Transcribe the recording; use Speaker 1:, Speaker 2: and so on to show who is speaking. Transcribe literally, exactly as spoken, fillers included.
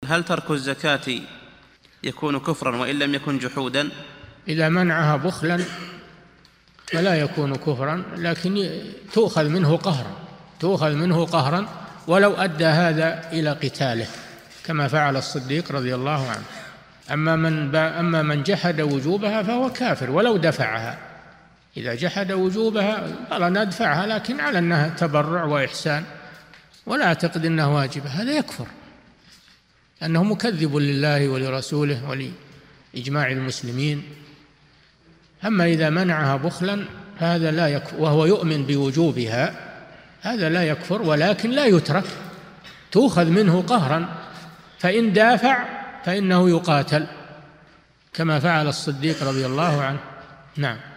Speaker 1: هل ترك الزكاة يكون كفرا وإن لم يكن جحودا؟
Speaker 2: إذا منعها بخلا فلا يكون كفرا، لكن تؤخذ منه قهرا، تؤخذ منه قهرا ولو أدى هذا إلى قتاله كما فعل الصديق رضي الله عنه. أما من, أما من جحد وجوبها فهو كافر ولو دفعها. إذا جحد وجوبها قال ندفعها لكن على أنها تبرع وإحسان ولا أعتقد أنها واجبة، هذا يكفر أنه مكذب لله ولرسوله ولإجماع المسلمين. أما إذا منعها بخلا هذا لا يكفر وهو يؤمن بوجوبها، هذا لا يكفر ولكن لا يترك، تؤخذ منه قهرا، فإن دافع فإنه يقاتل كما فعل الصديق رضي الله عنه. نعم.